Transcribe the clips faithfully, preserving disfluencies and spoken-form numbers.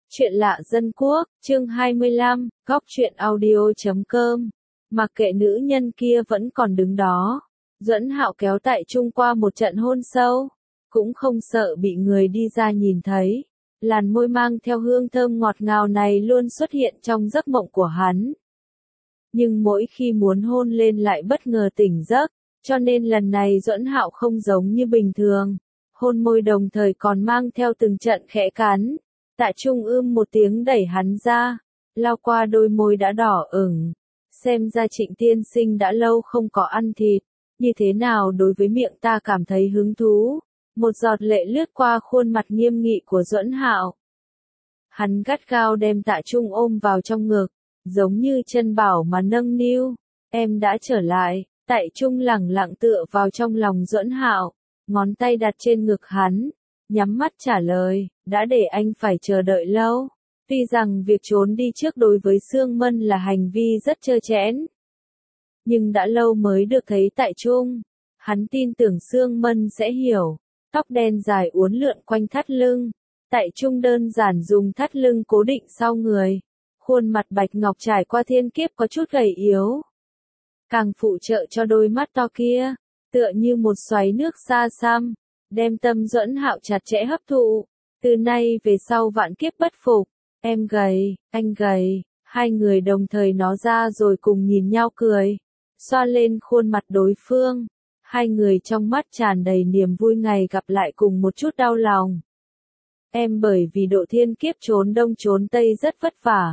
Chuyện lạ dân quốc, chương hai mươi lăm, góc truyện audio chấm com. Mặc kệ nữ nhân kia vẫn còn đứng đó, Duẫn Hạo kéo Tại Trung qua một trận hôn sâu, cũng không sợ bị người đi ra nhìn thấy. Làn môi mang theo hương thơm ngọt ngào này luôn xuất hiện trong giấc mộng của hắn. Nhưng mỗi khi muốn hôn lên lại bất ngờ tỉnh giấc, cho nên lần này Duẫn Hạo không giống như bình thường. Hôn môi đồng thời còn mang theo từng trận khẽ cắn. Tại Trung ưm một tiếng đẩy hắn ra, lao qua đôi môi đã đỏ ửng. Xem ra Trịnh tiên sinh đã lâu không có ăn thịt, như thế nào đối với miệng ta cảm thấy hứng thú. Một giọt lệ lướt qua khuôn mặt nghiêm nghị của Duẫn Hạo. Hắn gắt gao đem Tại Trung ôm vào trong ngực, giống như chân bảo mà nâng niu. Em đã trở lại. Tại Trung lẳng lặng tựa vào trong lòng Duẫn Hạo, ngón tay đặt trên ngực hắn, nhắm mắt trả lời, đã để anh phải chờ đợi lâu. Tuy rằng việc trốn đi trước đối với Sương Mân là hành vi rất trơ trẽn, nhưng đã lâu mới được thấy Tại Trung. Hắn tin tưởng Sương Mân sẽ hiểu. Tóc đen dài uốn lượn quanh thắt lưng. Tại Trung đơn giản dùng thắt lưng cố định sau người. Khuôn mặt bạch ngọc trải qua thiên kiếp có chút gầy yếu, càng phụ trợ cho đôi mắt to kia, tựa như một xoáy nước xa xăm, đem tâm Duẫn Hạo chặt chẽ hấp thụ. Từ nay về sau vạn kiếp bất phục. Em gầy, anh gầy, hai người đồng thời nó ra rồi cùng nhìn nhau cười, xoa lên khuôn mặt đối phương. Hai người trong mắt tràn đầy niềm vui ngày gặp lại cùng một chút đau lòng. Em bởi vì độ thiên kiếp trốn đông trốn tây rất vất vả.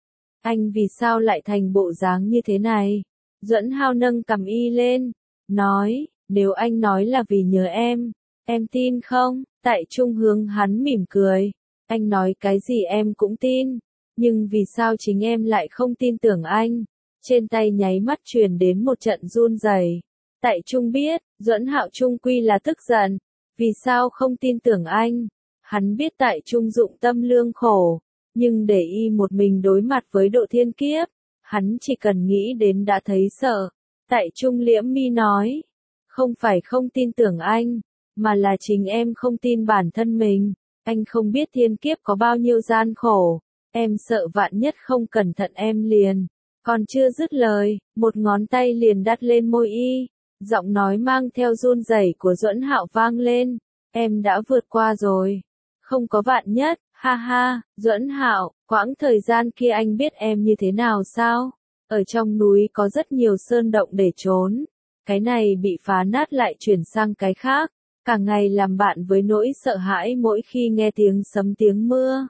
Anh vì sao lại thành bộ dáng như thế này? Duẫn Hạo nâng cằm y lên, nói, nếu anh nói là vì nhớ em, em tin không? Tại Trung hướng hắn mỉm cười, anh nói cái gì em cũng tin, nhưng vì sao chính em lại không tin tưởng anh? Trên tay nháy mắt truyền đến một trận run rẩy. Tại Trung biết, Duẫn Hạo trung quy là tức giận, vì sao không tin tưởng anh? Hắn biết Tại Trung dụng tâm lương khổ, nhưng để y một mình đối mặt với độ thiên kiếp, hắn chỉ cần nghĩ đến đã thấy sợ. Tại Trung liễm mi nói, không phải không tin tưởng anh, mà là chính em không tin bản thân mình. Anh không biết thiên kiếp có bao nhiêu gian khổ, em sợ vạn nhất không cẩn thận em liền. Còn chưa dứt lời, một ngón tay liền đặt lên môi y, giọng nói mang theo run rẩy của Duẫn Hạo vang lên, em đã vượt qua rồi. Không có vạn nhất, ha ha. Duẫn Hạo, quãng thời gian kia anh biết em như thế nào sao? Ở trong núi có rất nhiều sơn động để trốn, cái này bị phá nát lại chuyển sang cái khác, cả ngày làm bạn với nỗi sợ hãi mỗi khi nghe tiếng sấm tiếng mưa.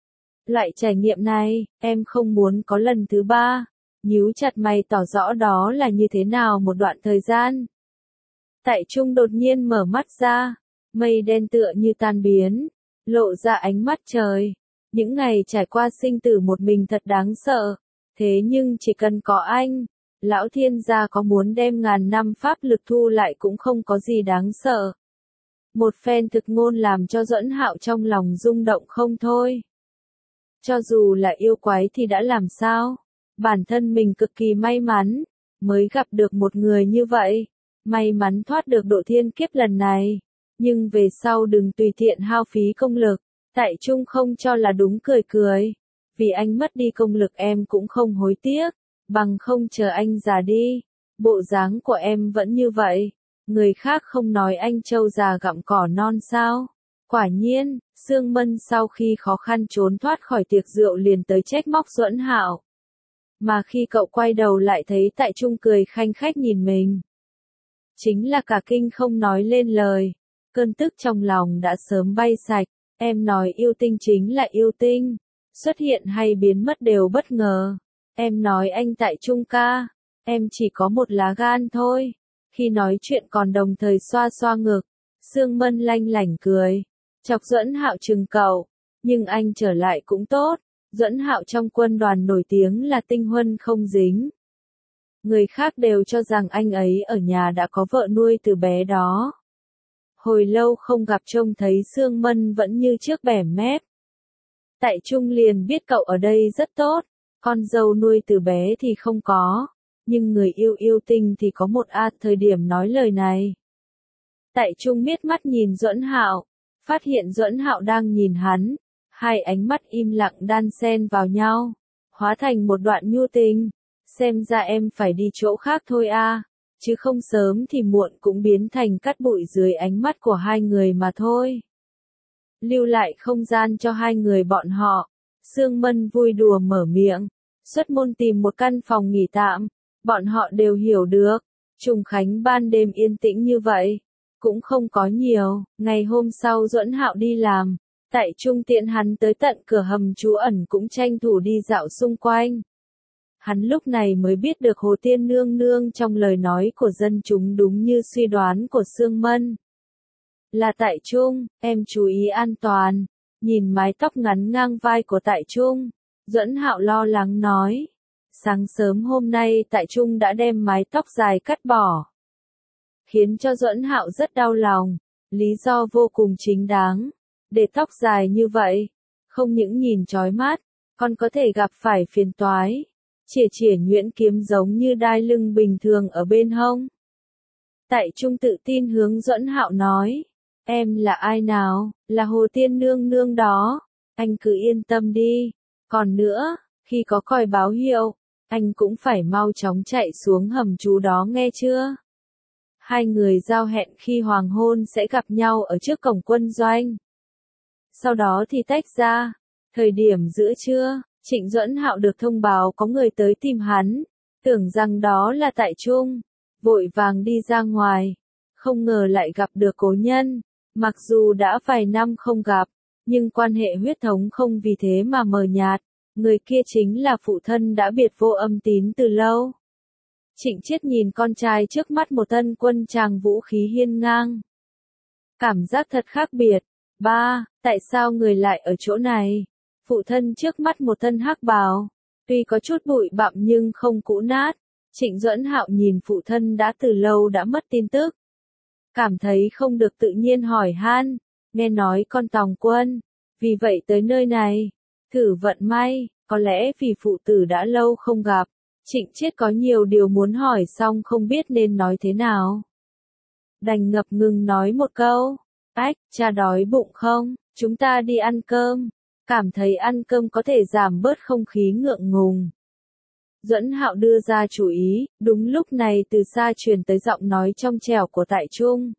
Loại trải nghiệm này, em không muốn có lần thứ ba. Nhíu chặt mày tỏ rõ đó là như thế nào một đoạn thời gian. Tại Trung đột nhiên mở mắt ra, mây đen tựa như tan biến, lộ ra ánh mắt trời. Những ngày trải qua sinh tử một mình thật đáng sợ, thế nhưng chỉ cần có anh, lão thiên gia có muốn đem ngàn năm pháp lực thu lại cũng không có gì đáng sợ. Một phen thực ngôn làm cho Duẫn Hạo trong lòng rung động không thôi. Cho dù là yêu quái thì đã làm sao? Bản thân mình cực kỳ may mắn, mới gặp được một người như vậy. May mắn thoát được độ thiên kiếp lần này. Nhưng về sau đừng tùy tiện hao phí công lực. Tại Trung không cho là đúng cười cười. Vì anh mất đi công lực em cũng không hối tiếc. Bằng không chờ anh già đi. Bộ dáng của em vẫn như vậy. Người khác không nói anh trâu già gặm cỏ non sao? Quả nhiên, Sương Mân sau khi khó khăn trốn thoát khỏi tiệc rượu liền tới trách móc Duẫn Hạo. Mà khi cậu quay đầu lại thấy Tại Trung cười khanh khách nhìn mình, chính là cả kinh không nói lên lời. Cơn tức trong lòng đã sớm bay sạch. Em nói yêu tinh chính là yêu tinh, xuất hiện hay biến mất đều bất ngờ. Em nói anh Tại Trung ca, em chỉ có một lá gan thôi. Khi nói chuyện còn đồng thời xoa xoa ngực, Sương Mân lanh lảnh cười, chọc Duẫn Hạo chừng cậu, nhưng anh trở lại cũng tốt. Duẫn Hạo trong quân đoàn nổi tiếng là tinh huân không dính. Người khác đều cho rằng anh ấy ở nhà đã có vợ nuôi từ bé đó. Hồi lâu không gặp trông thấy Sương Mân vẫn như trước bẻ mép. Tại Trung liền biết cậu ở đây rất tốt, con dâu nuôi từ bé thì không có, nhưng người yêu yêu tinh thì có một a thời điểm nói lời này. Tại Trung miết mắt nhìn Duẫn Hạo, phát hiện Duẫn Hạo đang nhìn hắn, Hai ánh mắt im lặng đan xen vào nhau, hóa thành một đoạn nhu tình. Xem ra em phải đi chỗ khác thôi a, chứ không sớm thì muộn cũng biến thành cát bụi dưới ánh mắt của hai người mà thôi. Lưu lại không gian cho hai người bọn họ, Sương Mân vui đùa mở miệng, xuất môn tìm một căn phòng nghỉ tạm. Bọn họ đều hiểu được, Trùng Khánh ban đêm yên tĩnh như vậy, cũng không có nhiều. Ngày hôm sau Duẫn Hạo đi làm, Tại Trung tiện hắn tới tận cửa hầm trú ẩn cũng tranh thủ đi dạo xung quanh. Hắn lúc này mới biết được Hồ Tiên Nương Nương trong lời nói của dân chúng đúng như suy đoán của Sương Mân. Là Tại Trung, em chú ý an toàn. Nhìn mái tóc ngắn ngang vai của Tại Trung, Duẫn Hạo lo lắng nói. Sáng sớm hôm nay Tại Trung đã đem mái tóc dài cắt bỏ, khiến cho Duẫn Hạo rất đau lòng. Lý do vô cùng chính đáng. Để tóc dài như vậy, không những nhìn chói mắt, còn có thể gặp phải phiền toái. Chỉa chỉa nhuyễn kiếm giống như đai lưng bình thường ở bên hông. Tại Trung tự tin hướng Duẫn Hạo nói. Em là ai nào? Là Hồ Tiên Nương Nương đó. Anh cứ yên tâm đi. Còn nữa, khi có còi báo hiệu, anh cũng phải mau chóng chạy xuống hầm trú đó nghe chưa? Hai người giao hẹn khi hoàng hôn sẽ gặp nhau ở trước cổng quân doanh. Sau đó thì tách ra. Thời điểm giữa trưa, Trịnh Duẫn Hạo được thông báo có người tới tìm hắn, tưởng rằng đó là Tại Trung, vội vàng đi ra ngoài, không ngờ lại gặp được cố nhân. Mặc dù đã vài năm không gặp, nhưng quan hệ huyết thống không vì thế mà mờ nhạt. Người kia chính là phụ thân đã biệt vô âm tín từ lâu. Trịnh Chiết nhìn con trai trước mắt một tân quân tràng vũ khí hiên ngang. Cảm giác thật khác biệt. Ba, tại sao người lại ở chỗ này? Phụ thân trước mắt một thân hắc bào, tuy có chút bụi bặm nhưng không cũ nát. Trịnh Duẫn Hạo nhìn phụ thân đã từ lâu đã mất tin tức. Cảm thấy không được tự nhiên hỏi han, nghe nói con tòng quân, vì vậy tới nơi này, thử vận may, có lẽ vì phụ tử đã lâu không gặp. Trịnh Chiết có nhiều điều muốn hỏi xong không biết nên nói thế nào. Đành ngập ngừng nói một câu, ách, cha đói bụng không, chúng ta đi ăn cơm, cảm thấy ăn cơm có thể giảm bớt không khí ngượng ngùng. Duẫn Hạo đưa ra chủ ý, đúng lúc này từ xa truyền tới giọng nói trong trẻo của Tại Trung.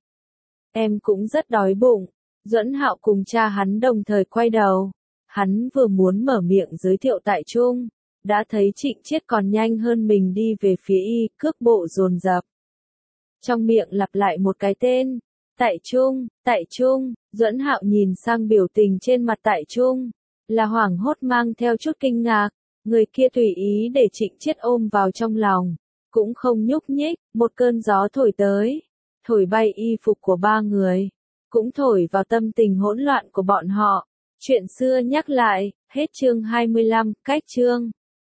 Em cũng rất đói bụng. Duẫn Hạo cùng cha hắn đồng thời quay đầu. Hắn vừa muốn mở miệng giới thiệu Tại Trung, đã thấy Trịnh Chiết còn nhanh hơn mình đi về phía y, cước bộ dồn dập. Trong miệng lặp lại một cái tên, Tại Trung, Tại Trung. Duẫn Hạo nhìn sang biểu tình trên mặt Tại Trung, là hoảng hốt mang theo chút kinh ngạc. Người kia tùy ý để Trịnh Chiết ôm vào trong lòng, cũng không nhúc nhích. Một cơn gió thổi tới, thổi bay y phục của ba người, cũng thổi vào tâm tình hỗn loạn của bọn họ. Chuyện xưa nhắc lại, hết chương hai mươi lăm, cách chương.